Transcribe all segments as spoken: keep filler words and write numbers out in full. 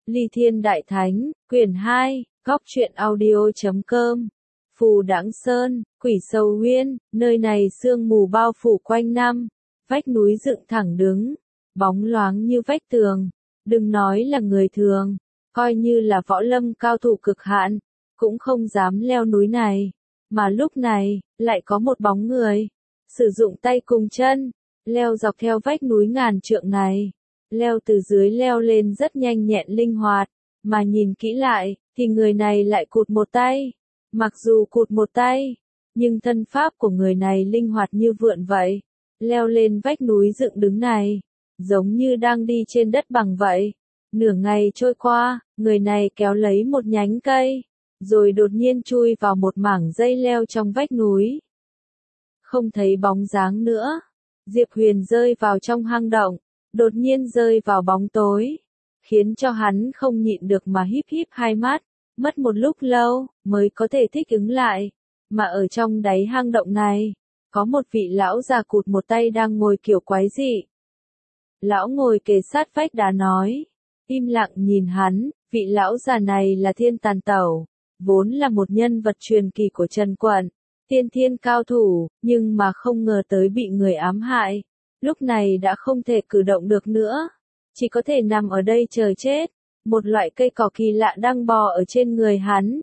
Ly Thiên Đại Thánh, quyển hai, góc truyện audio chấm com. Phù Đãng Sơn, Quỷ Sầu Huyên, nơi này sương mù bao phủ quanh năm, vách núi dựng thẳng đứng, bóng loáng như vách tường. Đừng nói là người thường, coi như là võ lâm cao thủ cực hạn, cũng không dám leo núi này. Mà lúc này, lại có một bóng người, sử dụng tay cùng chân, leo dọc theo vách núi ngàn trượng này. Leo từ dưới leo lên rất nhanh nhẹn linh hoạt, mà nhìn kỹ lại, thì người này lại cụt một tay. Mặc dù cụt một tay, nhưng thân pháp của người này linh hoạt như vượn vậy. Leo lên vách núi dựng đứng này, giống như đang đi trên đất bằng vậy. Nửa ngày trôi qua, người này kéo lấy một nhánh cây, rồi đột nhiên chui vào một mảng dây leo trong vách núi. Không thấy bóng dáng nữa, Diệp Huyền rơi vào trong hang động, đột nhiên rơi vào bóng tối, khiến cho hắn không nhịn được mà híp híp hai mắt, mất một lúc lâu mới có thể thích ứng lại. Mà ở trong đáy hang động này, có một vị lão già cụt một tay đang ngồi kiểu quái dị. Lão ngồi kề sát vách đá nói, im lặng nhìn hắn. Vị lão già này là Thiên Tàn Tẩu, vốn là một nhân vật truyền kỳ của Trần Quận, tiên thiên cao thủ, nhưng mà không ngờ tới bị người ám hại. Lúc này đã không thể cử động được nữa, chỉ có thể nằm ở đây chờ chết. Một loại cây cỏ kỳ lạ đang bò ở trên người hắn.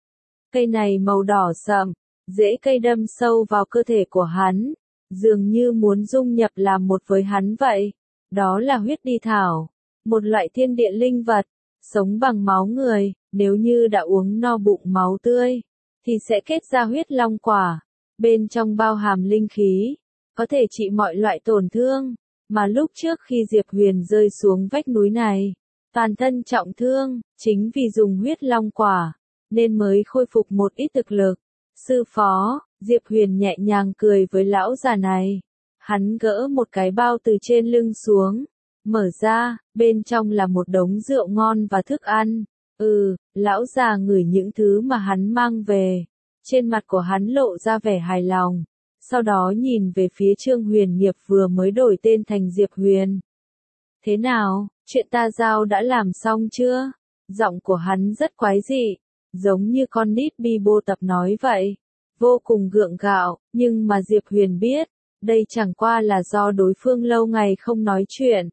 Cây này màu đỏ sậm, rễ cây đâm sâu vào cơ thể của hắn, dường như muốn dung nhập làm một với hắn vậy. Đó là huyết đi thảo, một loại thiên địa linh vật, sống bằng máu người. Nếu như đã uống no bụng máu tươi, thì sẽ kết ra huyết long quả, bên trong bao hàm linh khí, có thể trị mọi loại tổn thương. Mà lúc trước khi Diệp Huyền rơi xuống vách núi này, toàn thân trọng thương, chính vì dùng huyết long quả, nên mới khôi phục một ít thực lực. Sư phó, Diệp Huyền nhẹ nhàng cười với lão già này. Hắn gỡ một cái bao từ trên lưng xuống, mở ra, bên trong là một đống rượu ngon và thức ăn. Ừ, lão già ngửi những thứ mà hắn mang về. Trên mặt của hắn lộ ra vẻ hài lòng. Sau đó nhìn về phía Trương Huyền Nghiệp vừa mới đổi tên thành Diệp Huyền. Thế nào, chuyện ta giao đã làm xong chưa? Giọng của hắn rất quái dị, giống như con nít bi bô tập nói vậy. Vô cùng gượng gạo, nhưng mà Diệp Huyền biết, đây chẳng qua là do đối phương lâu ngày không nói chuyện,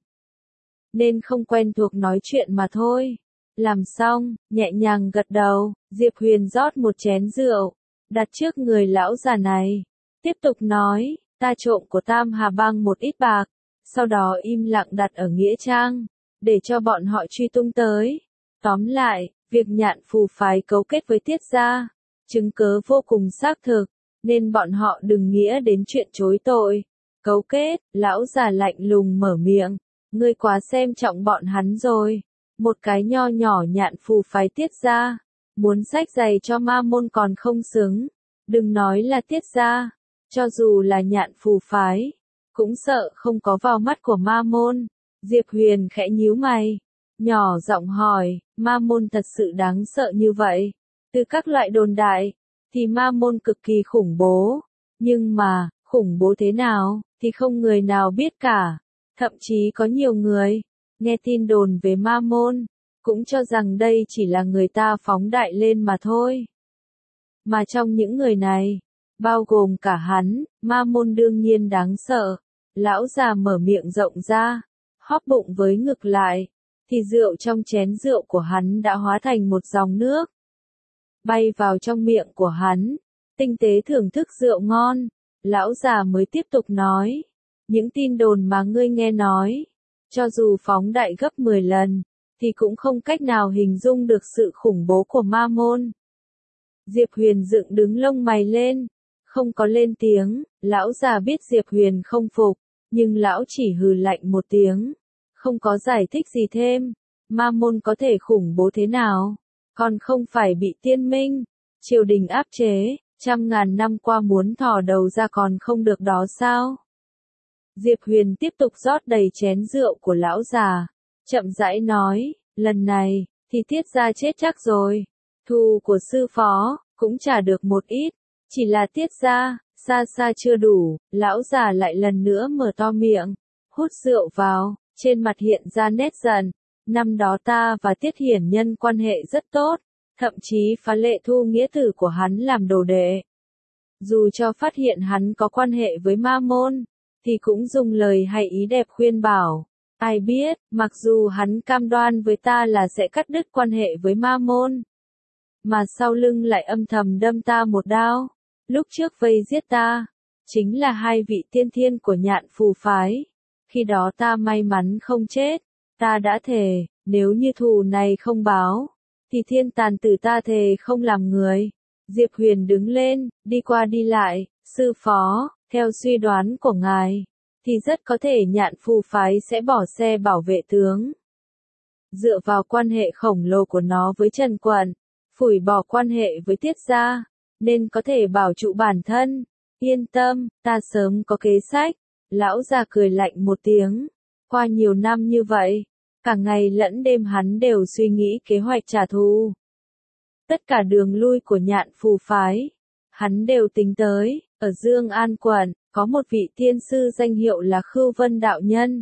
nên không quen thuộc nói chuyện mà thôi. Làm xong, nhẹ nhàng gật đầu, Diệp Huyền rót một chén rượu, đặt trước người lão già này. Tiếp tục nói, ta trộm của Tam Hà Bang một ít bạc, sau đó im lặng đặt ở Nghĩa Trang, để cho bọn họ truy tung tới. Tóm lại, việc Nhạn Phù phái cấu kết với Tiết gia, chứng cớ vô cùng xác thực, nên bọn họ đừng nghĩa đến chuyện chối tội. Cấu kết, lão già lạnh lùng mở miệng, ngươi quá xem trọng bọn hắn rồi. Một cái nho nhỏ Nhạn Phù phái Tiết gia, muốn xách giày cho ma môn còn không xứng. Đừng nói là Tiết gia, cho dù là Nhạn Phù phái, cũng sợ không có vào mắt của ma môn. Diệp Huyền khẽ nhíu mày, nhỏ giọng hỏi, ma môn thật sự đáng sợ như vậy? Từ các loại đồn đại, thì ma môn cực kỳ khủng bố. Nhưng mà, khủng bố thế nào, thì không người nào biết cả. Thậm chí có nhiều người, nghe tin đồn về ma môn, cũng cho rằng đây chỉ là người ta phóng đại lên mà thôi. Mà trong những người này, bao gồm cả hắn, ma môn đương nhiên đáng sợ. Lão già mở miệng rộng ra, hóp bụng với ngực lại, thì rượu trong chén rượu của hắn đã hóa thành một dòng nước, bay vào trong miệng của hắn, tinh tế thưởng thức rượu ngon. Lão già mới tiếp tục nói, những tin đồn mà ngươi nghe nói, cho dù phóng đại gấp mười lần, thì cũng không cách nào hình dung được sự khủng bố của ma môn. Diệp Huyền dựng đứng lông mày lên, không có lên tiếng. Lão già biết Diệp Huyền không phục, nhưng lão chỉ hừ lạnh một tiếng, không có giải thích gì thêm. Ma môn có thể khủng bố thế nào, còn không phải bị tiên minh, triều đình áp chế, trăm ngàn năm qua muốn thò đầu ra còn không được đó sao? Diệp Huyền tiếp tục rót đầy chén rượu của lão già, chậm rãi nói, lần này, thì Tiết gia chết chắc rồi. Thù của sư phó, cũng trả được một ít, chỉ là Tiết gia, xa xa chưa đủ. Lão già lại lần nữa mở to miệng, hút rượu vào, trên mặt hiện ra nét giận. Năm đó ta và Tiết Hiển Nhân quan hệ rất tốt, thậm chí phá lệ thu nghĩa tử của hắn làm đồ đệ. Dù cho phát hiện hắn có quan hệ với ma môn, thì cũng dùng lời hay ý đẹp khuyên bảo. Ai biết, mặc dù hắn cam đoan với ta là sẽ cắt đứt quan hệ với ma môn, mà sau lưng lại âm thầm đâm ta một đao. Lúc trước vây giết ta, chính là hai vị tiên thiên của Nhạn Phù phái. Khi đó ta may mắn không chết, ta đã thề, nếu như thù này không báo, thì thiên tàn tử ta thề không làm người. Diệp Huyền đứng lên, đi qua đi lại, sư phó, theo suy đoán của ngài, thì rất có thể Nhạn Phù phái sẽ bỏ xe bảo vệ tướng. Dựa vào quan hệ khổng lồ của nó với Trần Quận, phủi bỏ quan hệ với Tiết gia, nên có thể bảo trụ bản thân. Yên tâm, ta sớm có kế sách. Lão già cười lạnh một tiếng. Qua nhiều năm như vậy, cả ngày lẫn đêm hắn đều suy nghĩ kế hoạch trả thù. Tất cả đường lui của Nhạn Phù phái, hắn đều tính tới. Ở Dương An quận, có một vị tiên sư danh hiệu là Khưu Vân đạo nhân.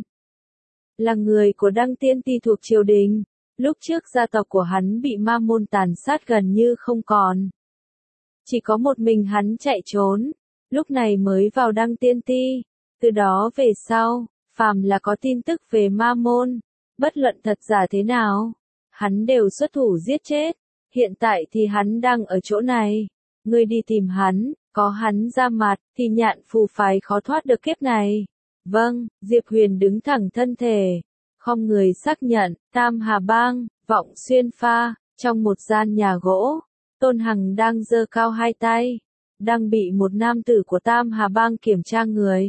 Là người của Đăng Tiên Ti thuộc triều đình. Lúc trước gia tộc của hắn bị ma môn tàn sát gần như không còn. Chỉ có một mình hắn chạy trốn, lúc này mới vào Đăng Tiên Ti. Từ đó về sau, phàm là có tin tức về ma môn, bất luận thật giả thế nào, hắn đều xuất thủ giết chết. Hiện tại thì hắn đang ở chỗ này. Ngươi đi tìm hắn, có hắn ra mặt, thì Nhạn Phù phái khó thoát được kiếp này. Vâng, Diệp Huyền đứng thẳng thân thể, không người xác nhận. Tam Hà Bang, Vọng Xuyên Pha, trong một gian nhà gỗ, Tôn Hằng đang giơ cao hai tay, đang bị một nam tử của Tam Hà Bang kiểm tra người.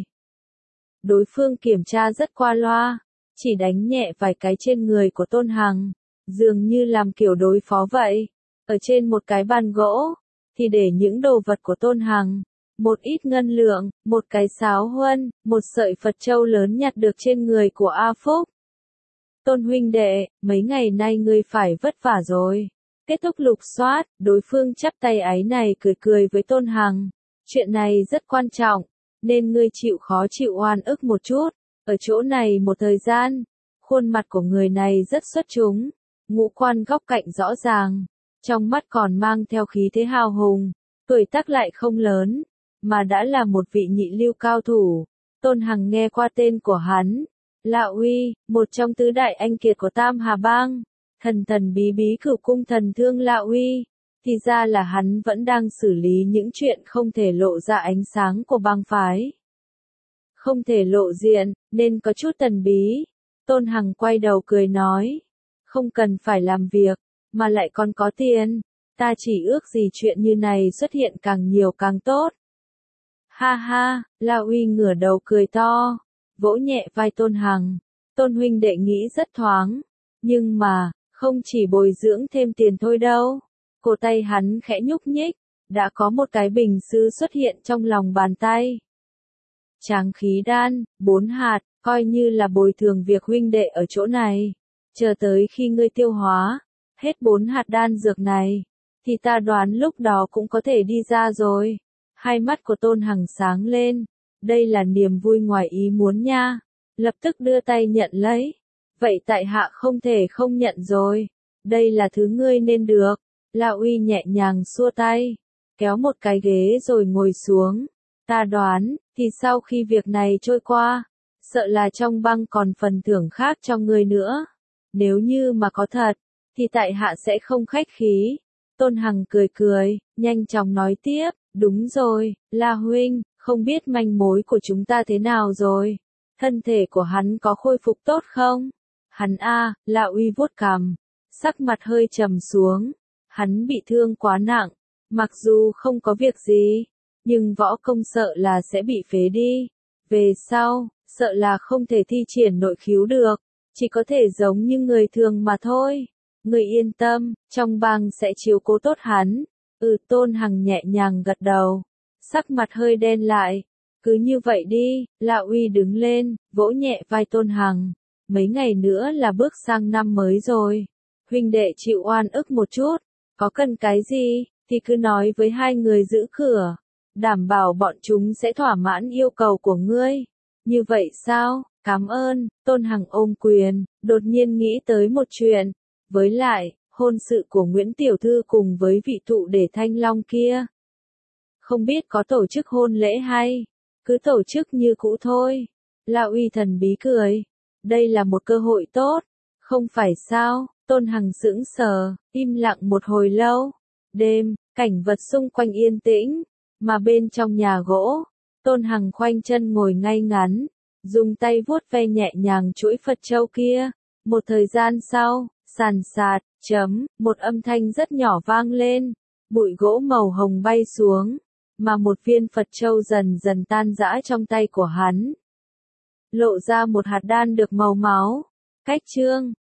Đối phương kiểm tra rất qua loa, chỉ đánh nhẹ vài cái trên người của Tôn Hằng, dường như làm kiểu đối phó vậy. Ở trên một cái bàn gỗ, thì để những đồ vật của Tôn Hằng, một ít ngân lượng, một cái sáo huân, một sợi Phật châu lớn nhặt được trên người của A Phúc. Tôn huynh đệ, mấy ngày nay ngươi phải vất vả rồi. Kết thúc lục soát, đối phương chắp tay áy này cười cười với Tôn Hằng. Chuyện này rất quan trọng, nên ngươi chịu khó chịu oan ức một chút. Ở chỗ này một thời gian, khuôn mặt của người này rất xuất chúng, ngũ quan góc cạnh rõ ràng, trong mắt còn mang theo khí thế hào hùng, tuổi tác lại không lớn, mà đã là một vị nhị lưu cao thủ. Tôn Hằng nghe qua tên của hắn, Lạ Uy, một trong tứ đại anh kiệt của Tam Hà Bang, thần thần bí bí Cửu Cung Thần Thương Lạ Uy, thì ra là hắn vẫn đang xử lý những chuyện không thể lộ ra ánh sáng của bang phái. Không thể lộ diện, nên có chút thần bí. Tôn Hằng quay đầu cười nói, không cần phải làm việc, mà lại còn có tiền, ta chỉ ước gì chuyện như này xuất hiện càng nhiều càng tốt. Ha ha, La Uy ngửa đầu cười to, vỗ nhẹ vai Tôn Hằng. Tôn huynh đệ nghĩ rất thoáng, nhưng mà, không chỉ bồi dưỡng thêm tiền thôi đâu. Cổ tay hắn khẽ nhúc nhích, đã có một cái bình sứ xuất hiện trong lòng bàn tay. Tráng khí đan, bốn hạt, coi như là bồi thường việc huynh đệ ở chỗ này. Chờ tới khi ngươi tiêu hóa hết bốn hạt đan dược này, thì ta đoán lúc đó cũng có thể đi ra rồi. Hai mắt của Tôn Hằng sáng lên, đây là niềm vui ngoài ý muốn nha. Lập tức đưa tay nhận lấy. Vậy tại hạ không thể không nhận rồi. Đây là thứ ngươi nên được. La Uy nhẹ nhàng xua tay, kéo một cái ghế rồi ngồi xuống. Ta đoán, thì sau khi việc này trôi qua, sợ là trong băng còn phần thưởng khác cho ngươi nữa. Nếu như mà có thật, thì tại hạ sẽ không khách khí. Tôn Hằng cười cười, nhanh chóng nói tiếp, đúng rồi, La huynh, không biết manh mối của chúng ta thế nào rồi? Thân thể của hắn có khôi phục tốt không? Hắn a, La Uy vuốt cằm, sắc mặt hơi trầm xuống. Hắn bị thương quá nặng, mặc dù không có việc gì, nhưng võ công sợ là sẽ bị phế đi. Về sau, sợ là không thể thi triển nội khiếu được, chỉ có thể giống như người thường mà thôi. Người yên tâm, trong bang sẽ chiếu cố tốt hắn. Ừ, Tôn Hằng nhẹ nhàng gật đầu, sắc mặt hơi đen lại. Cứ như vậy đi. La Uy đứng lên, vỗ nhẹ vai Tôn Hằng. Mấy ngày nữa là bước sang năm mới rồi. Huynh đệ chịu oan ức một chút, có cần cái gì, thì cứ nói với hai người giữ cửa. Đảm bảo bọn chúng sẽ thỏa mãn yêu cầu của ngươi. Như vậy sao? Cảm ơn, Tôn Hằng ôm quyền, đột nhiên nghĩ tới một chuyện. Với lại, hôn sự của Nguyễn Tiểu Thư cùng với vị thụ để Thanh Long kia. Không biết có tổ chức hôn lễ hay, cứ tổ chức như cũ thôi. Lão Uy thần bí cười. Đây là một cơ hội tốt, không phải sao? Tôn Hằng sững sờ, im lặng một hồi lâu. Đêm, cảnh vật xung quanh yên tĩnh, mà bên trong nhà gỗ, Tôn Hằng khoanh chân ngồi ngay ngắn, dùng tay vuốt ve nhẹ nhàng chuỗi Phật châu kia. Một thời gian sau, sàn sạt, chấm, một âm thanh rất nhỏ vang lên, bụi gỗ màu hồng bay xuống, mà một viên Phật châu dần dần tan rã trong tay của hắn. Lộ ra một hạt đan được màu máu. Cách chương